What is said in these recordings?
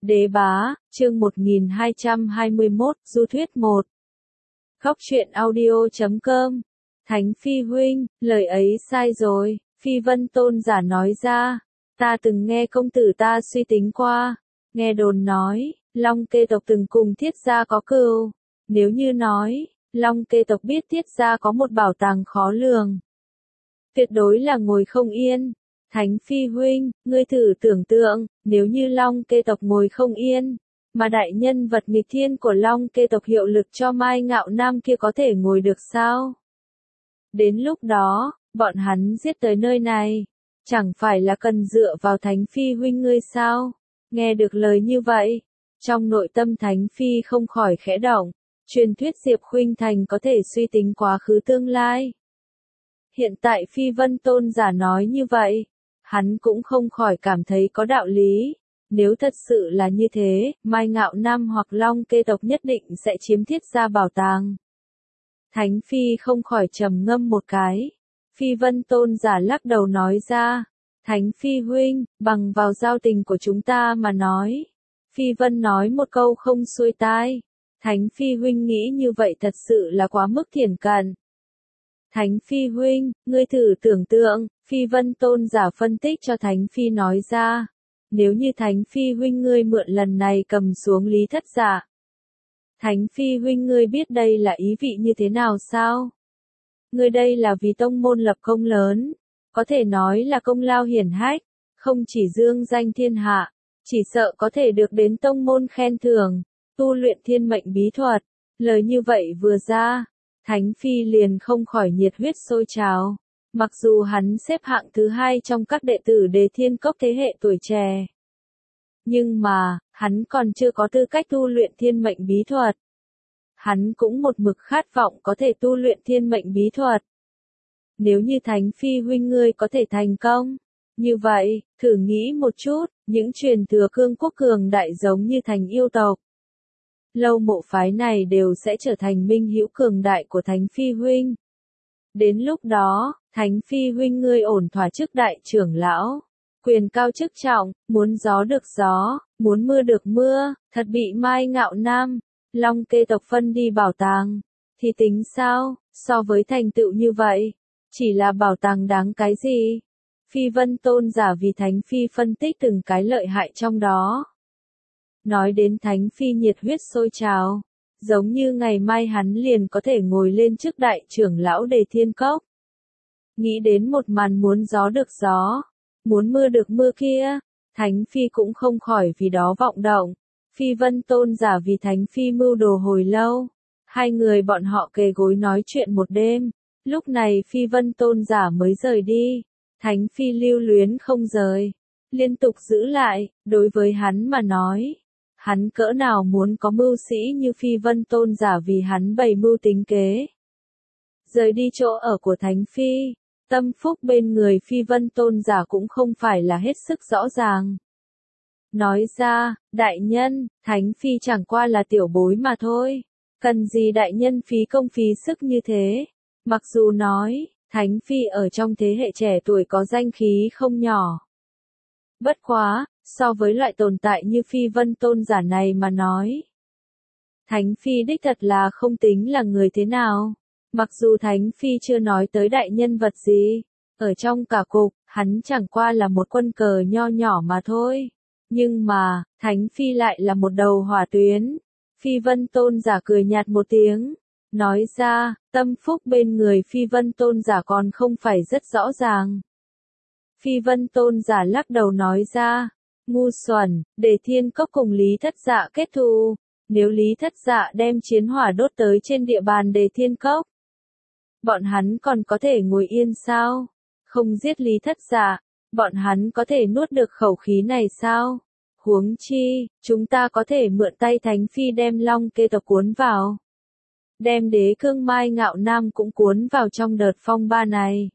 Đế bá, chương 1221, du thuyết 1. Khóc chuyện audio.com. Thánh Phi huynh, lời ấy sai rồi, Phi Vân Tôn giả nói ra. Ta từng nghe công tử ta suy tính qua, nghe đồn nói, Long Kê tộc từng cùng Thiết gia có cừu. Nếu như nói, Long Kê tộc biết Thiết gia có một bảo tàng khó lường, tuyệt đối là ngồi không yên. Thánh Phi huynh, ngươi thử tưởng tượng, nếu như Long Kê tộc ngồi không yên, mà đại nhân vật nghịch thiên của Long Kê tộc hiệu lực cho Mai Ngạo Nam kia có thể ngồi được sao? Đến lúc đó, bọn hắn giết tới nơi này, chẳng phải là cần dựa vào Thánh Phi huynh ngươi sao? Nghe được lời như vậy, trong nội tâm Thánh Phi không khỏi khẽ động, truyền thuyết Diệp Khuynh Thành có thể suy tính quá khứ tương lai. Hiện tại Phi Vân Tôn giả nói như vậy, hắn cũng không khỏi cảm thấy có đạo lý. Nếu thật sự là như thế, Mai Ngạo Nam hoặc Long Kê tộc nhất định sẽ chiếm Thiết gia bảo tàng. Thánh Phi không khỏi trầm ngâm một cái. Phi Vân Tôn giả lắc đầu nói ra, Thánh Phi huynh, bằng vào giao tình của chúng ta mà nói. Phi Vân nói một câu không xuôi tai. Thánh Phi huynh nghĩ như vậy thật sự là quá mức thiển cận. Thánh Phi huynh, ngươi thử tưởng tượng, Phi Vân Tôn giả phân tích cho Thánh Phi nói ra. Nếu như Thánh Phi huynh ngươi mượn lần này cầm xuống Lý Thất Dạ. Thánh Phi huynh ngươi biết đây là ý vị như thế nào sao? Ngươi đây là vì tông môn lập công lớn, có thể nói là công lao hiển hách, không chỉ dương danh thiên hạ, chỉ sợ có thể được đến tông môn khen thưởng, tu luyện thiên mệnh bí thuật. Lời như vậy vừa ra, Thánh Phi liền không khỏi nhiệt huyết sôi trào. Mặc dù hắn xếp hạng thứ 2 trong các đệ tử Đề Thiên Cốc thế hệ tuổi trẻ, nhưng mà, hắn còn chưa có tư cách tu luyện thiên mệnh bí thuật. Hắn cũng một mực khát vọng có thể tu luyện thiên mệnh bí thuật. Nếu như Thánh Phi huynh ngươi có thể thành công, như vậy, thử nghĩ một chút, những truyền thừa cương quốc cường đại giống như Thành Yêu tộc, Lâu Mộ phái này đều sẽ trở thành minh hữu cường đại của Thánh Phi huynh. Đến lúc đó, Thánh Phi huynh ngươi ổn thỏa chức đại trưởng lão, quyền cao chức trọng, muốn gió được gió, muốn mưa được mưa, thật bị Mai Ngạo Nam, Long Kê tộc phân đi bảo tàng, thì tính sao, so với thành tựu như vậy, chỉ là bảo tàng đáng cái gì? Phi Vân Tôn giả vì Thánh Phi phân tích từng cái lợi hại trong đó. Nói đến Thánh Phi nhiệt huyết sôi trào, giống như ngày mai hắn liền có thể ngồi lên chức đại trưởng lão Đề Thiên Cốc. Nghĩ đến một màn muốn gió được gió, muốn mưa được mưa kia, Thánh Phi cũng không khỏi vì đó vọng động. Phi Vân Tôn giả vì Thánh Phi mưu đồ hồi lâu, hai người bọn họ kề gối nói chuyện một đêm, lúc này Phi Vân Tôn giả mới rời đi. Thánh Phi lưu luyến không rời, liên tục giữ lại, đối với hắn mà nói, hắn cỡ nào muốn có mưu sĩ như Phi Vân Tôn giả vì hắn bày mưu tính kế. Rời đi chỗ ở của Thánh Phi, tâm phúc bên người Phi Vân Tôn giả cũng không phải là hết sức rõ ràng. Nói ra, đại nhân, Thánh Phi chẳng qua là tiểu bối mà thôi, cần gì đại nhân phí công phí sức như thế. Mặc dù nói, Thánh Phi ở trong thế hệ trẻ tuổi có danh khí không nhỏ. Bất quá, so với loại tồn tại như Phi Vân Tôn giả này mà nói, Thánh Phi đích thật là không tính là người thế nào. Mặc dù Thánh Phi chưa nói tới đại nhân vật gì, ở trong cả cục, hắn chẳng qua là một quân cờ nho nhỏ mà thôi. Nhưng mà, Thánh Phi lại là một đầu hỏa tuyến. Phi Vân Tôn giả cười nhạt một tiếng, nói ra, tâm phúc bên người Phi Vân Tôn giả còn không phải rất rõ ràng. Phi Vân Tôn giả lắc đầu nói ra, ngu xuẩn, Đề Thiên Cốc cùng Lý Thất Dạ kết thù. Nếu Lý Thất Dạ đem chiến hỏa đốt tới trên địa bàn Đề Thiên Cốc, bọn hắn còn có thể ngồi yên sao? Không giết Lý Thất Dạ, bọn hắn có thể nuốt được khẩu khí này sao? Huống chi, chúng ta có thể mượn tay Thánh Phi đem Long Kê tộc cuốn vào. Đem đế cương Mai Ngạo Nam cũng cuốn vào trong đợt phong ba này.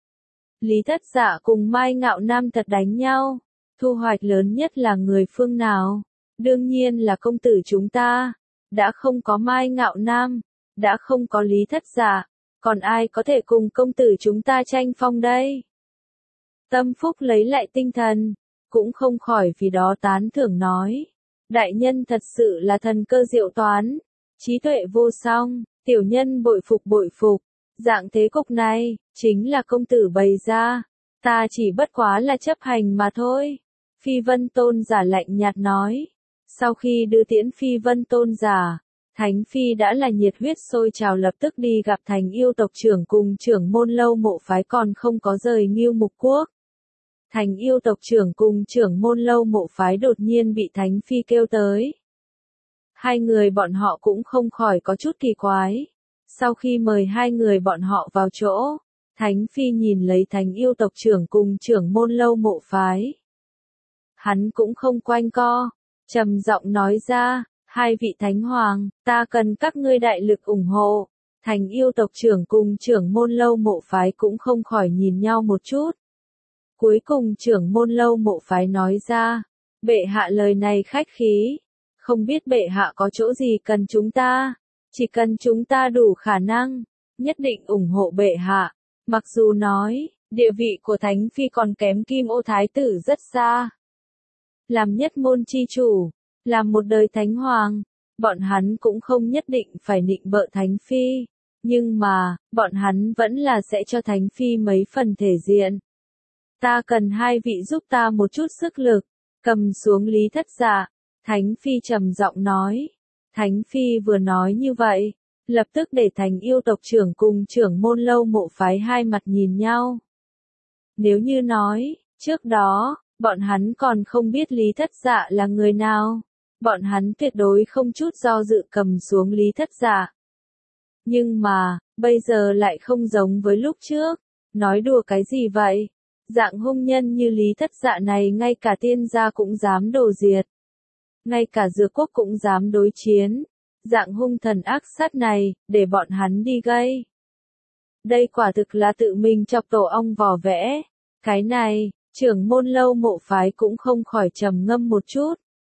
Lý Thất Dạ cùng Mai Ngạo Nam thật đánh nhau. Thu hoạch lớn nhất là người phương nào? Đương nhiên là công tử chúng ta. Đã không có Mai Ngạo Nam, đã không có Lý Thất Dạ, còn ai có thể cùng công tử chúng ta tranh phong đây? Tâm phúc lấy lại tinh thần, cũng không khỏi vì đó tán thưởng nói. Đại nhân thật sự là thần cơ diệu toán, trí tuệ vô song, tiểu nhân bội phục bội phục. Dạng thế cục này, chính là công tử bày ra, ta chỉ bất quá là chấp hành mà thôi. Phi Vân Tôn giả lạnh nhạt nói. Sau khi đưa tiễn Phi Vân Tôn giả, Thánh Phi đã là nhiệt huyết sôi trào lập tức đi gặp Thành Yêu tộc trưởng cùng trưởng môn Lâu Mộ phái còn không có rời Ngưu Mục Quốc. Thành Yêu tộc trưởng cùng trưởng môn Lâu Mộ phái đột nhiên bị Thánh Phi kêu tới. Hai người bọn họ cũng không khỏi có chút kỳ quái. Sau khi mời hai người bọn họ vào chỗ, Thánh Phi nhìn lấy Thành Yêu tộc trưởng cùng trưởng môn Lâu Mộ phái. Hắn cũng không quanh co, trầm giọng nói ra, hai vị Thánh Hoàng, ta cần các ngươi đại lực ủng hộ. Thành Yêu tộc trưởng cùng trưởng môn Lâu Mộ phái cũng không khỏi nhìn nhau một chút. Cuối cùng trưởng môn Lâu Mộ phái nói ra, bệ hạ lời này khách khí, không biết bệ hạ có chỗ gì cần chúng ta, chỉ cần chúng ta đủ khả năng, nhất định ủng hộ bệ hạ. Mặc dù nói, địa vị của Thánh Phi còn kém Kim Ô Thái tử rất xa. Làm nhất môn chi chủ, làm một đời Thánh Hoàng, bọn hắn cũng không nhất định phải nịnh bợ Thánh Phi, nhưng mà, bọn hắn vẫn là sẽ cho Thánh Phi mấy phần thể diện. Ta cần hai vị giúp ta một chút sức lực, cầm xuống Lý Thất Dạ. Thánh Phi trầm giọng nói. Thánh Phi vừa nói như vậy, lập tức để Thành Yêu tộc trưởng cùng trưởng môn Lâu Mộ phái hai mặt nhìn nhau. Nếu như nói, trước đó, bọn hắn còn không biết Lý Thất Dạ là người nào, bọn hắn tuyệt đối không chút do dự cầm xuống Lý Thất Dạ. Nhưng mà, bây giờ lại không giống với lúc trước, nói đùa cái gì vậy? Dạng hung nhân như Lý Thất Dạ này ngay cả tiên gia cũng dám đồ diệt. Ngay cả Dược Quốc cũng dám đối chiến. Dạng hung thần ác sát này, để bọn hắn đi gây. Đây quả thực là tự mình chọc tổ ong vò vẽ. Cái này, trưởng môn Lâu Mộ phái cũng không khỏi trầm ngâm một chút.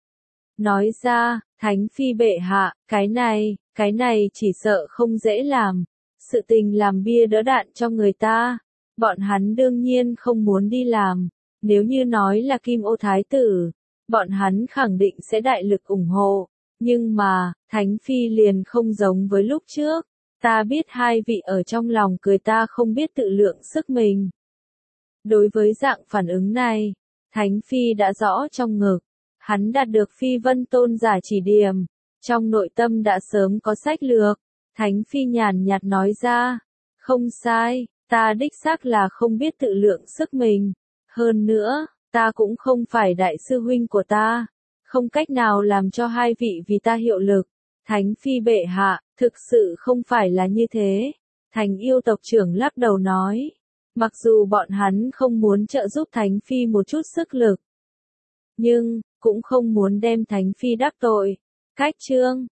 Nói ra, Thánh Phi bệ hạ, cái này chỉ sợ không dễ làm. Sự tình làm bia đỡ đạn cho người ta. Bọn hắn đương nhiên không muốn đi làm. Nếu như nói là Kim Ô Thái tử, bọn hắn khẳng định sẽ đại lực ủng hộ. Nhưng mà, Thánh Phi liền không giống với lúc trước. Ta biết hai vị ở trong lòng cười ta không biết tự lượng sức mình. Đối với dạng phản ứng này, Thánh Phi đã rõ trong ngực. Hắn đạt được Phi Vân Tôn giả chỉ điểm. Trong nội tâm đã sớm có sách lược. Thánh Phi nhàn nhạt nói ra. Không sai, ta đích xác là không biết tự lượng sức mình. Hơn nữa, ta cũng không phải đại sư huynh của ta. Không cách nào làm cho hai vị vì ta hiệu lực. Thánh Phi bệ hạ, thực sự không phải là như thế. Thành Yêu tộc trưởng lắc đầu nói. Mặc dù bọn hắn không muốn trợ giúp Thánh Phi một chút sức lực, nhưng, cũng không muốn đem Thánh Phi đắc tội. Cách chương